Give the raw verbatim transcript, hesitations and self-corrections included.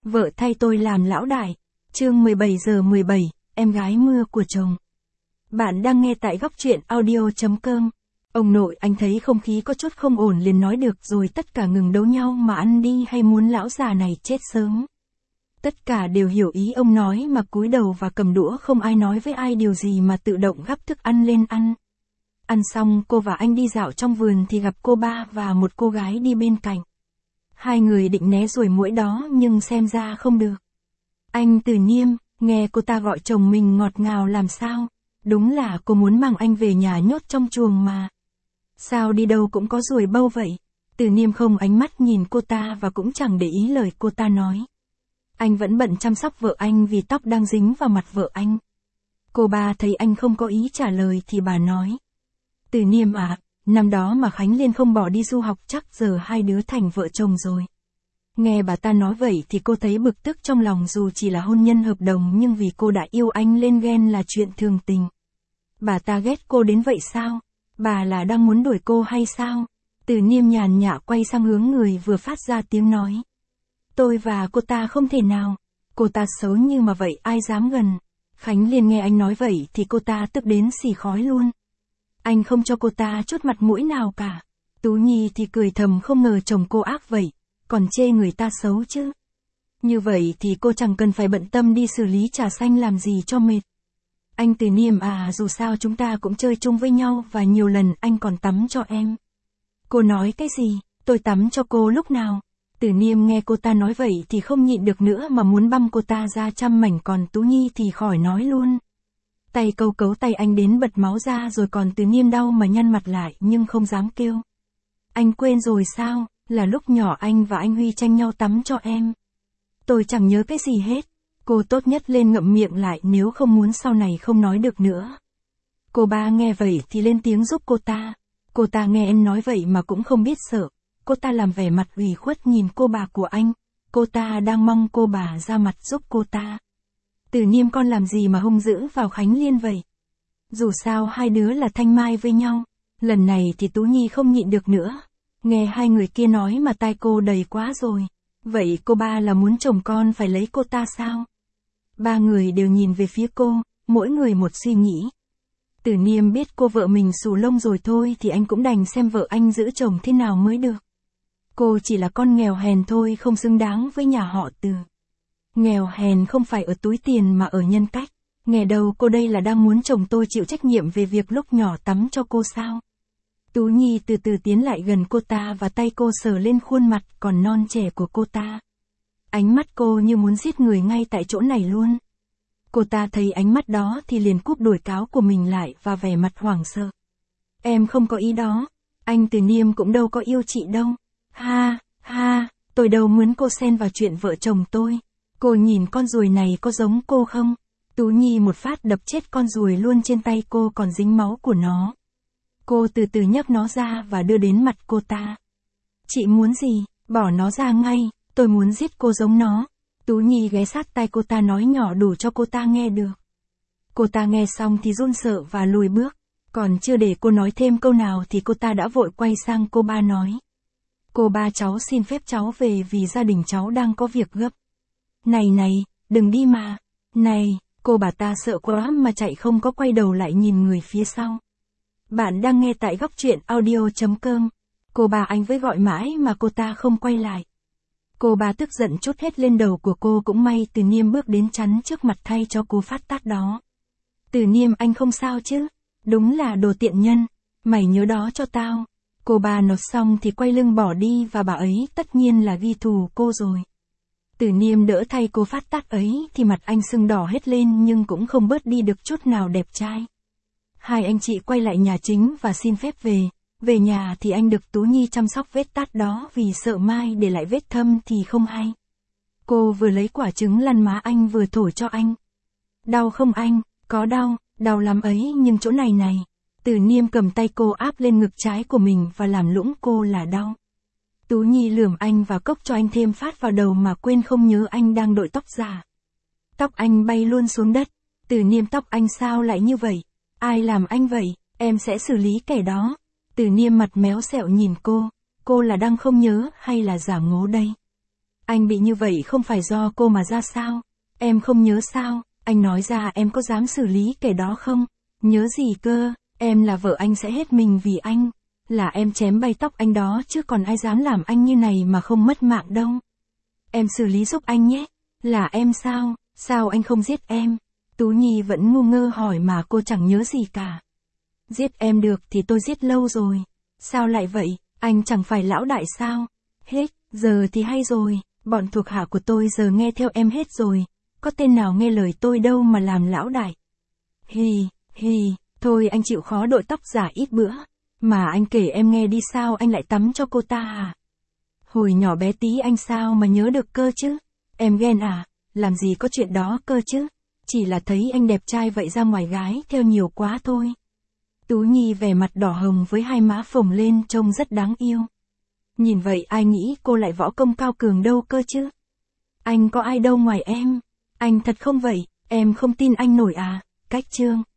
Vợ thay tôi làm lão đại. Chương mười bảy giờ mười bảy, em gái mưa của chồng. Bạn đang nghe tại góc truyện audio chấm com. Ông nội anh thấy không khí có chút không ổn liền nói được rồi tất cả ngừng đấu nhau mà ăn đi hay muốn lão già này chết sớm. Tất cả đều hiểu ý ông nói mà cúi đầu và cầm đũa không ai nói với ai điều gì mà tự động gắp thức ăn lên ăn. Ăn xong cô và anh đi dạo trong vườn thì gặp cô ba và một cô gái đi bên cạnh. Hai người định né ruồi muỗi đó nhưng xem ra không được. Anh Từ Niêm, nghe cô ta gọi chồng mình ngọt ngào làm sao, đúng là cô muốn mang anh về nhà nhốt trong chuồng mà. Sao đi đâu cũng có ruồi bâu vậy? Từ Niêm không ánh mắt nhìn cô ta và cũng chẳng để ý lời cô ta nói. Anh vẫn bận chăm sóc vợ anh vì tóc đang dính vào mặt vợ anh. Cô ba thấy anh không có ý trả lời thì bà nói. Từ Niêm à, năm đó mà Khánh Liên không bỏ đi du học chắc giờ hai đứa thành vợ chồng rồi. Nghe bà ta nói vậy thì cô thấy bực tức trong lòng dù chỉ là hôn nhân hợp đồng nhưng vì cô đã yêu anh lên ghen là chuyện thường tình. Bà ta ghét cô đến vậy sao? Bà là đang muốn đuổi cô hay sao? Từ Niêm nhàn nhã quay sang hướng người vừa phát ra tiếng nói. Tôi và cô ta không thể nào. Cô ta xấu như mà vậy ai dám gần. Khánh Liên nghe anh nói vậy thì cô ta tức đến xì khói luôn. Anh không cho cô ta chút mặt mũi nào cả. Tú Nhi thì cười thầm không ngờ chồng cô ác vậy, còn chê người ta xấu chứ. Như vậy thì cô chẳng cần phải bận tâm đi xử lý trà xanh làm gì cho mệt. Anh Từ Niêm à, dù sao chúng ta cũng chơi chung với nhau và nhiều lần anh còn tắm cho em. Cô nói cái gì? Tôi tắm cho cô lúc nào? Từ Niêm nghe cô ta nói vậy thì không nhịn được nữa mà muốn băm cô ta ra trăm mảnh, còn Tú Nhi thì khỏi nói luôn. Tay câu cấu tay anh đến bật máu ra rồi còn Từ Niêm đau mà nhăn mặt lại nhưng không dám kêu. Anh quên rồi sao, là lúc nhỏ anh và anh Huy tranh nhau tắm cho em. Tôi chẳng nhớ cái gì hết. Cô tốt nhất lên ngậm miệng lại nếu không muốn sau này không nói được nữa. Cô ba nghe vậy thì lên tiếng giúp cô ta. Cô ta nghe em nói vậy mà cũng không biết sợ. Cô ta làm vẻ mặt ủy khuất nhìn cô bà của anh. Cô ta đang mong cô bà ra mặt giúp cô ta. Từ Niêm con làm gì mà hung dữ vào Khánh Liên vậy? Dù sao hai đứa là thanh mai với nhau. Lần này thì Tú Nhi không nhịn được nữa. Nghe hai người kia nói mà tai cô đầy quá rồi. Vậy cô ba là muốn chồng con phải lấy cô ta sao? Ba người đều nhìn về phía cô, mỗi người một suy nghĩ. Từ Niêm biết cô vợ mình xù lông rồi thôi thì anh cũng đành xem vợ anh giữ chồng thế nào mới được. Cô chỉ là con nghèo hèn thôi, không xứng đáng với nhà họ Từ. Nghèo hèn không phải ở túi tiền mà ở nhân cách. Nghe đâu cô đây là đang muốn chồng tôi chịu trách nhiệm về việc lúc nhỏ tắm cho cô sao? Tú Nhi từ từ tiến lại gần cô ta và tay cô sờ lên khuôn mặt còn non trẻ của cô ta. Ánh mắt cô như muốn giết người ngay tại chỗ này luôn. Cô ta thấy ánh mắt đó thì liền cúp đuổi cáo của mình lại và vẻ mặt hoảng sợ. Em không có ý đó. Anh Từ Niêm cũng đâu có yêu chị đâu. Ha, ha, tôi đâu muốn cô xen vào chuyện vợ chồng tôi. Cô nhìn con ruồi này có giống cô không? Tú Nhi một phát đập chết con ruồi luôn trên tay cô còn dính máu của nó. Cô từ từ nhấc nó ra và đưa đến mặt cô ta. Chị muốn gì? Bỏ nó ra ngay, tôi muốn giết cô giống nó. Tú Nhi ghé sát tai cô ta nói nhỏ đủ cho cô ta nghe được. Cô ta nghe xong thì run sợ và lùi bước. Còn chưa để cô nói thêm câu nào thì cô ta đã vội quay sang cô ba nói. Cô ba cháu xin phép cháu về vì gia đình cháu đang có việc gấp. Này này, đừng đi mà. Này, cô bà ta sợ quá mà chạy không có quay đầu lại nhìn người phía sau. Bạn đang nghe tại góc truyện audio chấm com. Cô bà anh với gọi mãi mà cô ta không quay lại. Cô bà tức giận trút hết lên đầu của cô, cũng may Từ Niêm bước đến chắn trước mặt thay cho cô phát tát đó. Từ Niêm anh không sao chứ? Đúng là đồ tiện nhân. Mày nhớ đó cho tao. Cô bà nộp xong thì quay lưng bỏ đi và bà ấy tất nhiên là ghi thù cô rồi. Từ Niêm đỡ thay cô phát tát ấy thì mặt anh sưng đỏ hết lên nhưng cũng không bớt đi được chút nào đẹp trai. Hai anh chị quay lại nhà chính và xin phép về. Về nhà thì anh được Tú Nhi chăm sóc vết tát đó vì sợ mai để lại vết thâm thì không hay. Cô vừa lấy quả trứng lăn má anh vừa thổi cho anh. Đau không anh? Có đau, đau lắm ấy nhưng chỗ này này. Từ Niêm cầm tay cô áp lên ngực trái của mình và làm lũng cô là đau. Tú Nhi lườm anh và cốc cho anh thêm phát vào đầu mà quên không nhớ anh đang đội tóc giả. Tóc anh bay luôn xuống đất. Từ Niêm tóc anh sao lại như vậy? Ai làm anh vậy? Em sẽ xử lý kẻ đó. Từ Niêm mặt méo xẹo nhìn cô. Cô là đang không nhớ hay là giả ngố đây? Anh bị như vậy không phải do cô mà ra sao? Em không nhớ sao? Anh nói ra em có dám xử lý kẻ đó không? Nhớ gì cơ? Em là vợ anh sẽ hết mình vì anh. Là em chém bay tóc anh đó chứ còn ai dám làm anh như này mà không mất mạng đâu. Em xử lý giúp anh nhé. Là em sao? Sao anh không giết em? Tú Nhi vẫn ngu ngơ hỏi mà cô chẳng nhớ gì cả. Giết em được thì tôi giết lâu rồi. Sao lại vậy? Anh chẳng phải lão đại sao? Hết, giờ thì hay rồi. Bọn thuộc hạ của tôi giờ nghe theo em hết rồi. Có tên nào nghe lời tôi đâu mà làm lão đại. Hì, hì, thôi anh chịu khó đội tóc giả ít bữa. Mà anh kể em nghe đi, sao anh lại tắm cho cô ta à? Hồi nhỏ bé tí anh sao mà nhớ được cơ chứ? Em ghen à? Làm gì có chuyện đó cơ chứ? Chỉ là thấy anh đẹp trai vậy ra ngoài gái theo nhiều quá thôi. Tú Nhi vẻ mặt đỏ hồng với hai má phồng lên trông rất đáng yêu. Nhìn vậy ai nghĩ cô lại võ công cao cường đâu cơ chứ? Anh có ai đâu ngoài em. Anh thật không vậy, em không tin anh nổi à? Cách chương.